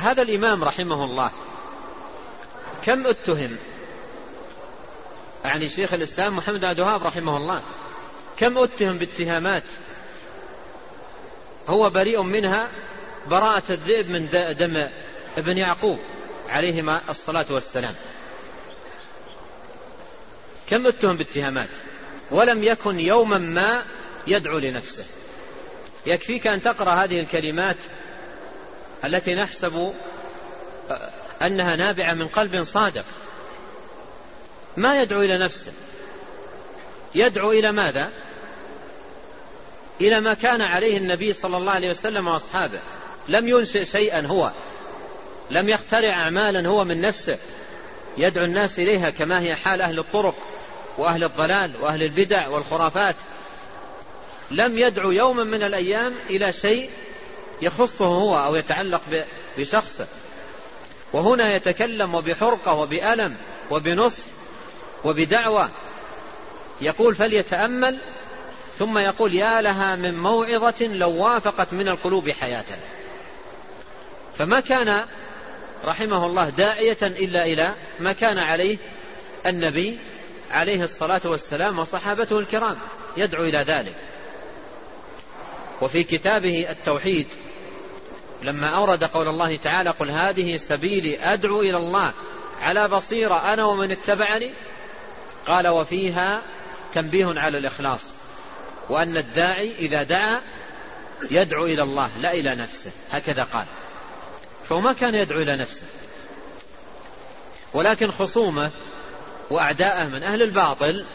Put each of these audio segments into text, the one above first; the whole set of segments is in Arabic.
هذا الإمام رحمه الله كم اتهم، يعني شيخ الإسلام محمد بن عبد الوهاب رحمه الله كم اتهم باتهامات هو بريء منها براءة الذئب من دم ابن يعقوب عليهما الصلاة والسلام. كم اتهم باتهامات ولم يكن يوما ما يدعو لنفسه. يكفيك أن تقرأ هذه الكلمات التي نحسب أنها نابعة من قلب صادق، ما يدعو إلى نفسه، يدعو إلى ماذا؟ إلى ما كان عليه النبي صلى الله عليه وسلم وأصحابه. لم ينشئ شيئا هو، لم يخترع أعمالا هو من نفسه يدعو الناس إليها كما هي حال أهل الطرق وأهل الضلال وأهل البدع والخرافات. لم يدعو يوما من الأيام إلى شيء يخصه هو أو يتعلق بشخصه. وهنا يتكلم وبحرقة وبألم وبنصح وبدعوة. يقول فليتأمل، ثم يقول يا لها من موعظة لو وافقت من القلوب حياة. فما كان رحمه الله داعية إلا إلى ما كان عليه النبي عليه الصلاة والسلام وصحابته الكرام، يدعو إلى ذلك. وفي كتابه التوحيد لما أورد قول الله تعالى قل هذه سبيلي أدعو إلى الله على بصيرة أنا ومن اتبعني، قال وفيها تنبيه على الإخلاص، وأن الداعي إذا دعا يدعو إلى الله لا إلى نفسه، هكذا قال. فما كان يدعو إلى نفسه، ولكن خصومه وأعداءه من أهل الباطل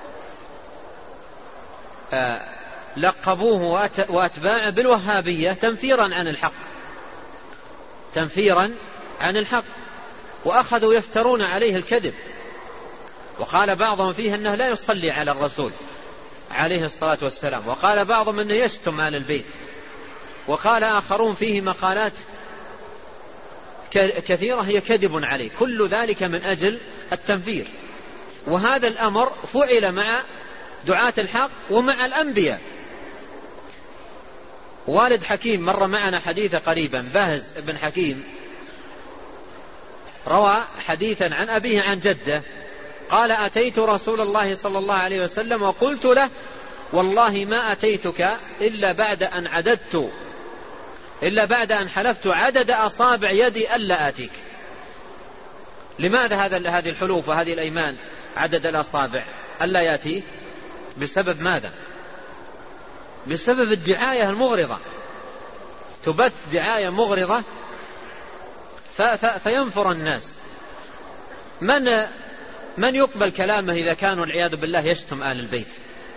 لقبوه وأتباعه بالوهابية تنفيرا عن الحق، تنفيرا عن الحق، وأخذوا يفترون عليه الكذب. وقال بعضهم فيه أنه لا يصلي على الرسول عليه الصلاة والسلام، وقال بعضهم أنه يشتم آل البيت، وقال آخرون فيه مقالات كثيرة هي كذب عليه. كل ذلك من أجل التنفير. وهذا الأمر فعل مع دعاة الحق ومع الأنبياء. والد حكيم مر معنا حديث قريبا، باهز بن حكيم روى حديثا عن أبيه عن جده قال أتيت رسول الله صلى الله عليه وسلم وقلت له والله ما أتيتك إلا بعد أن حلفت عدد أصابع يدي ألا آتيك. لماذا هذه الحلوف وهذه الأيمان عدد الأصابع ألا يأتيه؟ بسبب ماذا؟ بسبب الدعاية المغرضة، تبث دعاية مغرضة فينفر الناس. من يقبل كلامه إذا كانوا والعياذ بالله يشتم آل البيت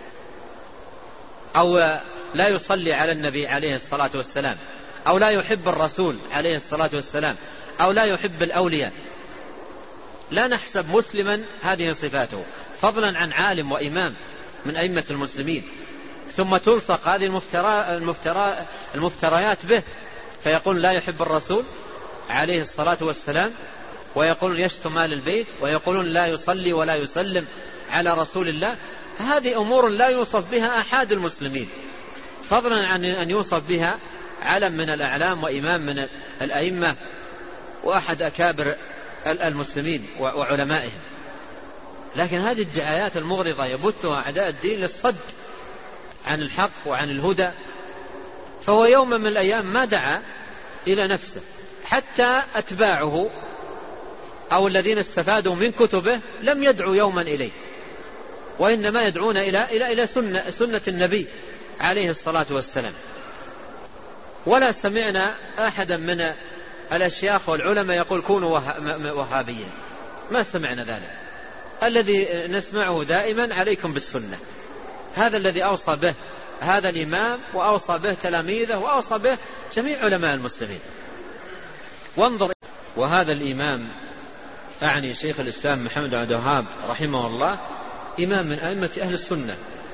أو لا يصلي على النبي عليه الصلاة والسلام أو لا يحب الرسول عليه الصلاة والسلام أو لا يحب الأولياء؟ لا نحسب مسلما هذه صفاته، فضلا عن عالم وإمام من أئمة المسلمين، ثم تلصق هذه المفتريات به، فيقول لا يحب الرسول عليه الصلاة والسلام، ويقولون يشتم آل البيت، ويقولون لا يصلي ولا يسلم على رسول الله. هذه أمور لا يوصف بها أحد المسلمين، فضلا عن أن يوصف بها علم من الأعلام وإمام من الأئمة وأحد أكابر المسلمين وعلمائهم. لكن هذه الدعايات المغرضة يبثها أعداء الدين للصد عن الحق وعن الهدى. فهو يوم من الأيام ما دعا إلى نفسه، حتى أتباعه أو الذين استفادوا من كتبه لم يدعوا يوما إليه، وإنما يدعون إلى سنة النبي عليه الصلاة والسلام. ولا سمعنا أحدا من الأشياخ والعلماء يقول كونوا وهابيين، ما سمعنا ذلك. الذي نسمعه دائما عليكم بالسنة، هذا الذي أوصى به هذا الإمام وأوصى به تلاميذه وأوصى به جميع علماء المسلمين. وانظر، وهذا الإمام أعني شيخ الإسلام محمد بن عبد الوهاب رحمه الله إمام من أئمة أهل السنة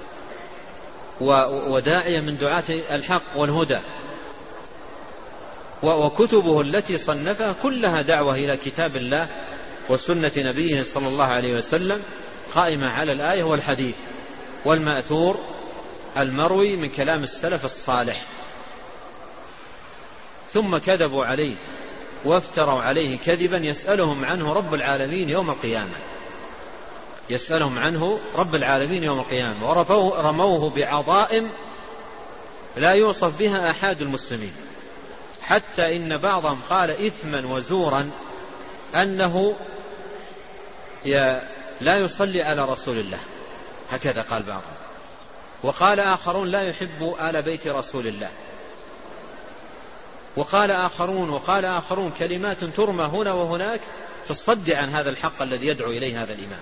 وداعية من دعاة الحق والهدى، وكتبه التي صنفها كلها دعوة إلى كتاب الله وسنة نبيه صلى الله عليه وسلم، قائمة على الآية والحديث والمأثور المروي من كلام السلف الصالح. ثم كذبوا عليه وافتروا عليه كذبا يسألهم عنه رب العالمين يوم القيامة. يسألهم عنه رب العالمين يوم القيامة. ورموه بعظائم لا يوصف بها أحد المسلمين، حتى إن بعضهم قال إثما وزورا أنه لا يصلي على رسول الله، هكذا قال بعضهم. وقال آخرون لا يحب آل بيت رسول الله. وقال آخرون كلمات ترمى هنا وهناك في الصد عن هذا الحق الذي يدعو إليه هذا الإمام.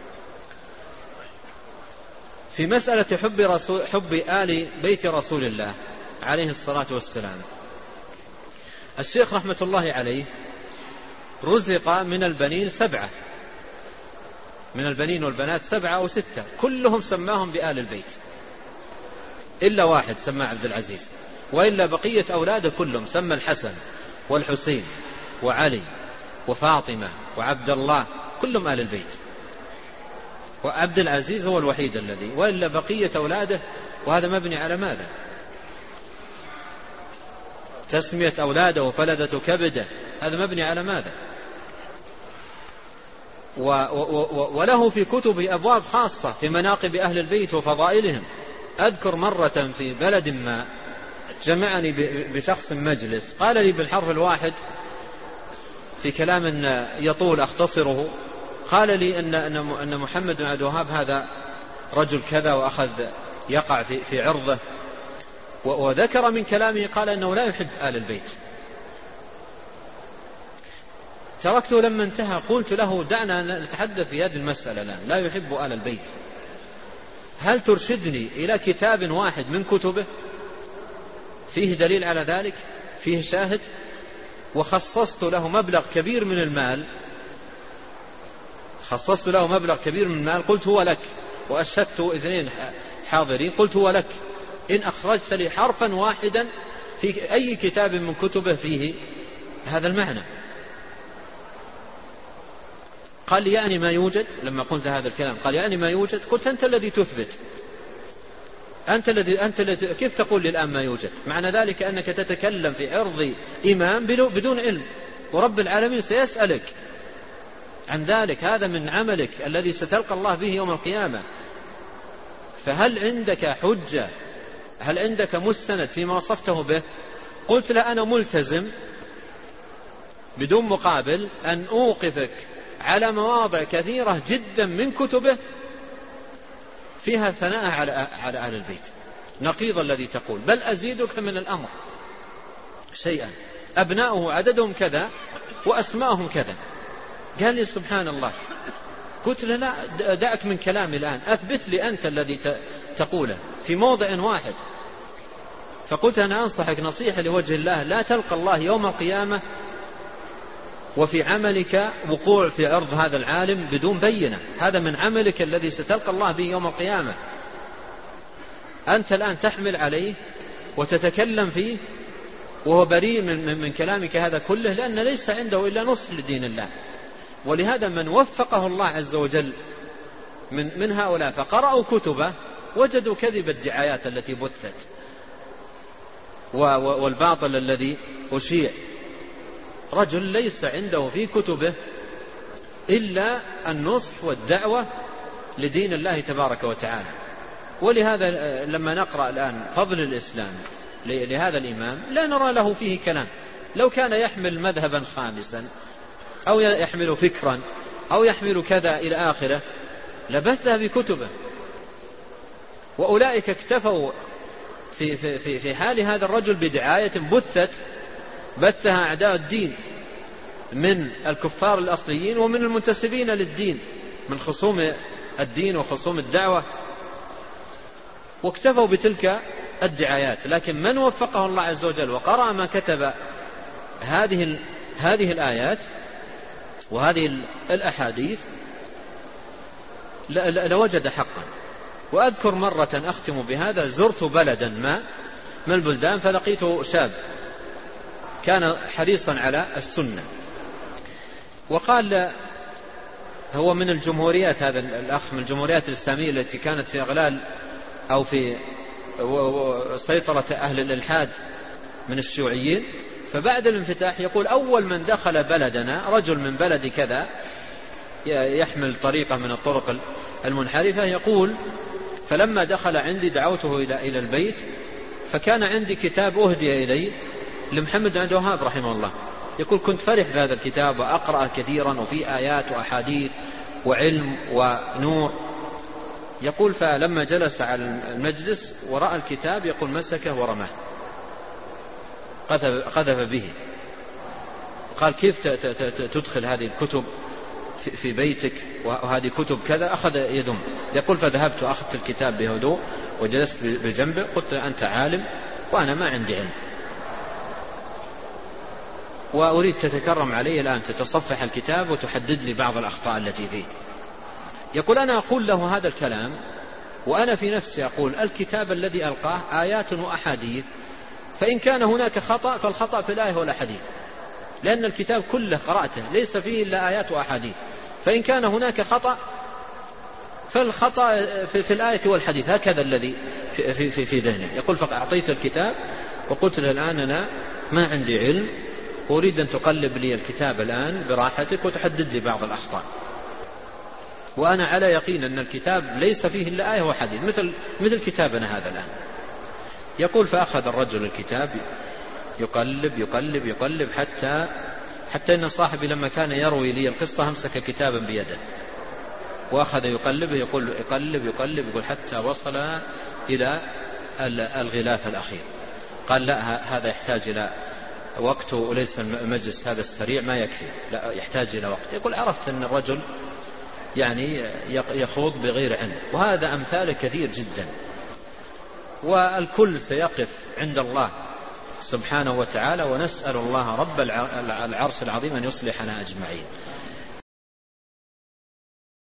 في مسألة حب آل بيت رسول الله عليه الصلاة والسلام، الشيخ رحمة الله عليه رزق من البنين 7، من البنين والبنات 7 أو 6، كلهم سماهم بآل البيت إلا واحد سماه عبد العزيز، وإلا بقية أولاده كلهم سمى الحسن والحسين وعلي وفاطمة وعبد الله، كلهم آل البيت، وعبد العزيز هو الوحيد الذي، وإلا بقية أولاده. وهذا مبني على ماذا؟ تسمية أولاده وفلذة كبده، هذا مبني على ماذا؟ وله في كتبه أبواب خاصة في مناقب أهل البيت وفضائلهم. أذكر مرة في بلد ما جمعني بشخص مجلس، قال لي بالحرف الواحد في كلام يطول أختصره، قال لي أن محمد بن عبد الوهاب هذا رجل كذا وأخذ يقع في عرضه، وذكر من كلامه قال أنه لا يحب آل البيت. تركته لما انتهى، قلت له دعنا نتحدث في هذه المسألة الآن، لا يحب آل البيت، هل ترشدني إلى كتاب واحد من كتبه فيه دليل على ذلك، فيه شاهد؟ وخصصت له مبلغ كبير من المال، قلت هو لك، وأشهدت 2 حاضرين، قلت هو لك إن أخرجت لي حرفا واحدا في أي كتاب من كتبه فيه هذا المعنى. قال لي يعني ما يوجد. لما قلت هذا الكلام قال يعني ما يوجد. قلت أنت الذي تثبت، أنت الذي كيف تقول لي الآن ما يوجد؟ معنى ذلك أنك تتكلم في عرض إمام بدون علم، ورب العالمين سيسألك عن ذلك، هذا من عملك الذي ستلقى الله به يوم القيامة. فهل عندك حجة؟ هل عندك مستند فيما وصفته به؟ قلت لا، أنا ملتزم بدون مقابل أن أوقفك على مواضع كثيرة جدا من كتبه فيها ثناء على أهل البيت، نقيض الذي تقول، بل أزيدك من الأمر شيئا، أبناؤه عددهم كذا وأسماءهم كذا. قال لي سبحان الله. قلت له لا، دعك من كلامي الآن، أثبت لي أنت الذي تقوله في موضع واحد. فقلت أنا أنصحك نصيحة لوجه الله، لا تلقى الله يوم القيامة وفي عملك وقوع في عرض هذا العالم بدون بينة، هذا من عملك الذي ستلقى الله به يوم القيامة. أنت الآن تحمل عليه وتتكلم فيه وهو بريء من كلامك هذا كله، لأن ليس عنده إلا نصح لدين الله. ولهذا من وفقه الله عز وجل من هؤلاء فقرأوا كتبه وجدوا كذب الدعايات التي بثت والباطل الذي أشيع. رجل ليس عنده في كتبه إلا النصح والدعوة لدين الله تبارك وتعالى. ولهذا لما نقرأ الآن فضل الإسلام لهذا الإمام لا نرى له فيه كلام. لو كان يحمل مذهبا خامسا أو يحمل فكرا أو يحمل كذا إلى آخره لبثها بكتبه. وأولئك اكتفوا في حال هذا الرجل بدعاية بثها أعداء الدين من الكفار الأصليين ومن المنتسبين للدين من خصوم الدين وخصوم الدعوة، واكتفوا بتلك الدعايات. لكن من وفقه الله عز وجل وقرأ ما كتب هذه الآيات وهذه الأحاديث لوجد حقا. وأذكر مرة أختم بهذا، زرت بلدا ما من البلدان فلقيت شاب كان حريصا على السنة، وقال هو من الجمهوريات، هذا الأخ من الجمهوريات الإسلامية التي كانت في إغلال أو في سيطرة أهل الإلحاد من الشيوعيين. فبعد الانفتاح يقول أول من دخل بلدنا رجل من بلد كذا يحمل طريقة من الطرق المنحرفة، يقول فلما دخل عندي دعوته إلى البيت، فكان عندي كتاب أهدي إلي لمحمد بن عبد الوهاب رحمه الله. يقول كنت فرح بهذا الكتاب وأقرأ كثيرا وفي آيات وأحاديث وعلم ونور. يقول فلما جلس على المجلس ورأى الكتاب يقول مسكه ورماه، قذف به. قال كيف تدخل هذه الكتب في بيتك وهذه كتب كذا؟ أخذ يذم. يقول فذهبت وأخذت الكتاب بهدوء وجلست بجنبه، قلت أنت عالم وأنا ما عندي علم وأريد تتكرم علي الآن، تتصفح الكتاب وتحدد لي بعض الأخطاء التي فيه. يقول أنا أقول له هذا الكلام وأنا في نفسي أقول الكتاب الذي ألقاه آيات وأحاديث، فإن كان هناك خطأ فالخطأ في الآية والأحاديث، لأن الكتاب كله قرأته ليس فيه إلا آيات وأحاديث، فإن كان هناك خطأ فالخطأ في الآية والحديث، هكذا الذي في ذهنه. يقول فأعطيت الكتاب وقلت له الآن أنا ما عندي علم، أريد أن تقلب لي الكتاب الآن براحتك وتحدد لي بعض الأخطاء، وأنا على يقين أن الكتاب ليس فيه إلا آية وحديث مثل كتابنا هذا الآن. يقول فأخذ الرجل الكتاب يقلب يقلب يقلب حتى إن صاحبي لما كان يروي لي القصة همسك كتابا بيده وأخذ يقلبه، يقول يقلب يقلب يقول حتى وصل إلى الغلاف الأخير. قال لا، هذا يحتاج إلى وقت وليس المجلس هذا السريع ما يكفي، لا يحتاج إلى وقت. يقول عرفت أن الرجل يعني يخوض بغير علم. وهذا أمثال كثير جدا، والكل سيقف عند الله سبحانه وتعالى، ونسأل الله رب العرش العظيم أن يصلحنا أجمعين.